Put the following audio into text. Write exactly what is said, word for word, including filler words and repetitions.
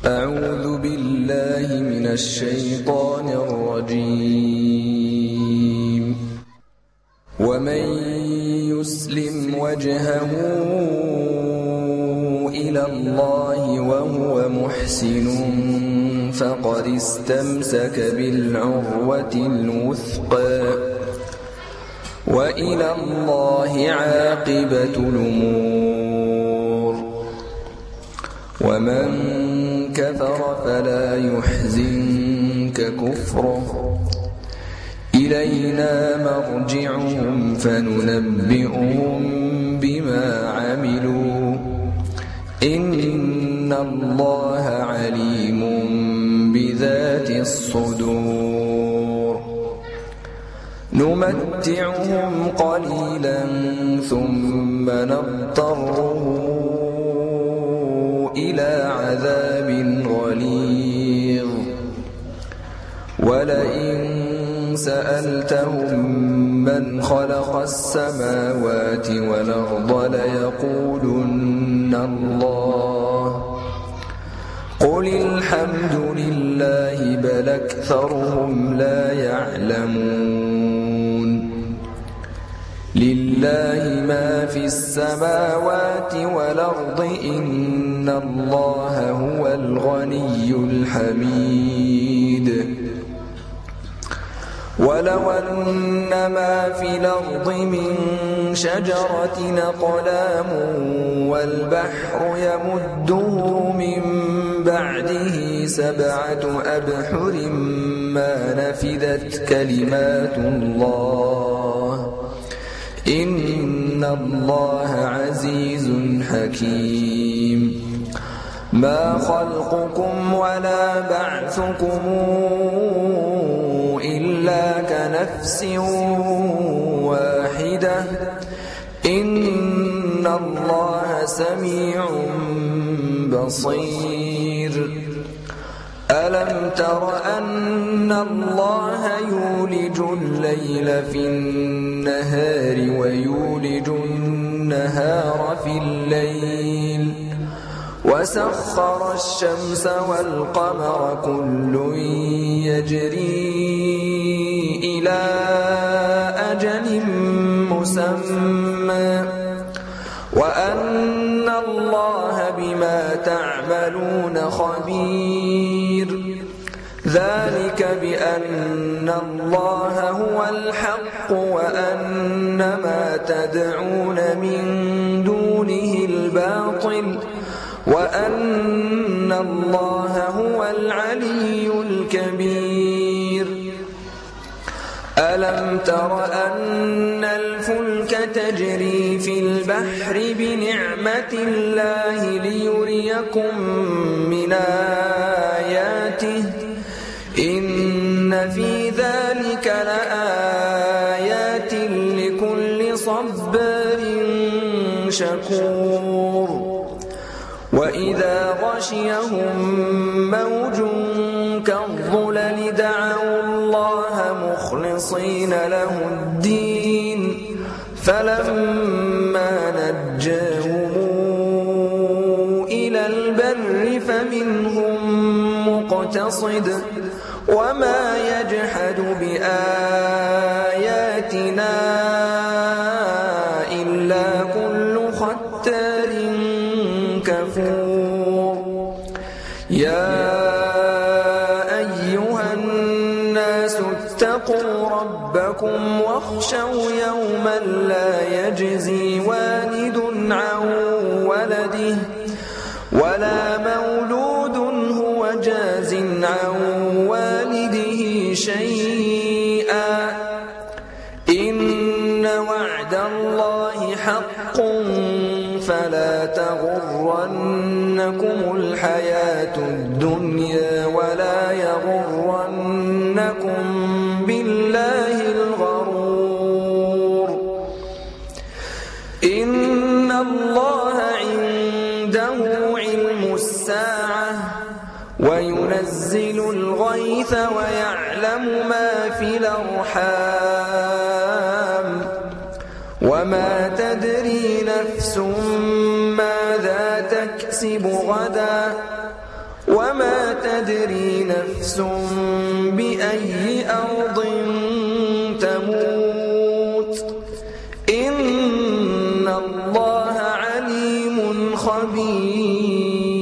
أعوذ بالله من الشيطان الرجيم. ومن يسلم وجهه إلى الله وهو محسن فقد استمسك بالعروة الوثقى وإلى الله عاقبة الأمور. ومن كفر فلا يحزنك كفره إلينا مرجعهم فننبئهم بما عملوا إن الله عليم بذات الصدور. نمتعهم قليلا ثم نضطرهم إلى عذاب غليظ. ولئن سألتهم من خلق السماوات والأرض ليقولن الله قل الحمد لله بل أكثرهم لا يعلمون. لله ما في السماوات والأرض إن الله هو الغني الحميد. ولو أن ما في الأرض من شجرة أقلام والبحر يمده من بعده سبعة أبحر ما نفذت كلمات الله إن الله عزيز حكيم. ما خلقكم ولا بعثكم إلا كنفس واحدة إن الله سميع بصير. ألم تر أن الله يولج الليل في النهار ويولج النهار في الليل وسخر الشمس والقمر كل يجري إلى أجل مسمى وأن الله بما تعملون خبير. ذلك بأن الله هو الحق وأن ما تدعون من دونه الباطل وأن الله هو العلي الكبير. ألم تر أن الفلك تجري في البحر بنعمة الله ليريكم من آياته إن في ذلك لآيات لكل صبار شكور. وإذا غشيهم موج كالظلل دعوا الله مخلصين له الدين فلما نجاهم إلى البر فمنهم مقتصد وما يجحد بآياتنا إلا كل ختار كفور. يا أيها الناس اتقوا ربكم واخشوا يوما لا يجزي والد عن ولده ولا مولود هو جاز عن والده شيئا إن وعد الله حق فلا تغرنكم الحياة الدنيا ولا يغرنكم بالله الغرور. إن الله عنده علم الساعة وينزل الغيث ويعلم ما في الأرحام وما تدري نفس ماذا تكسب غدا وما نفس بأي أرض تموت إن الله عليم خبير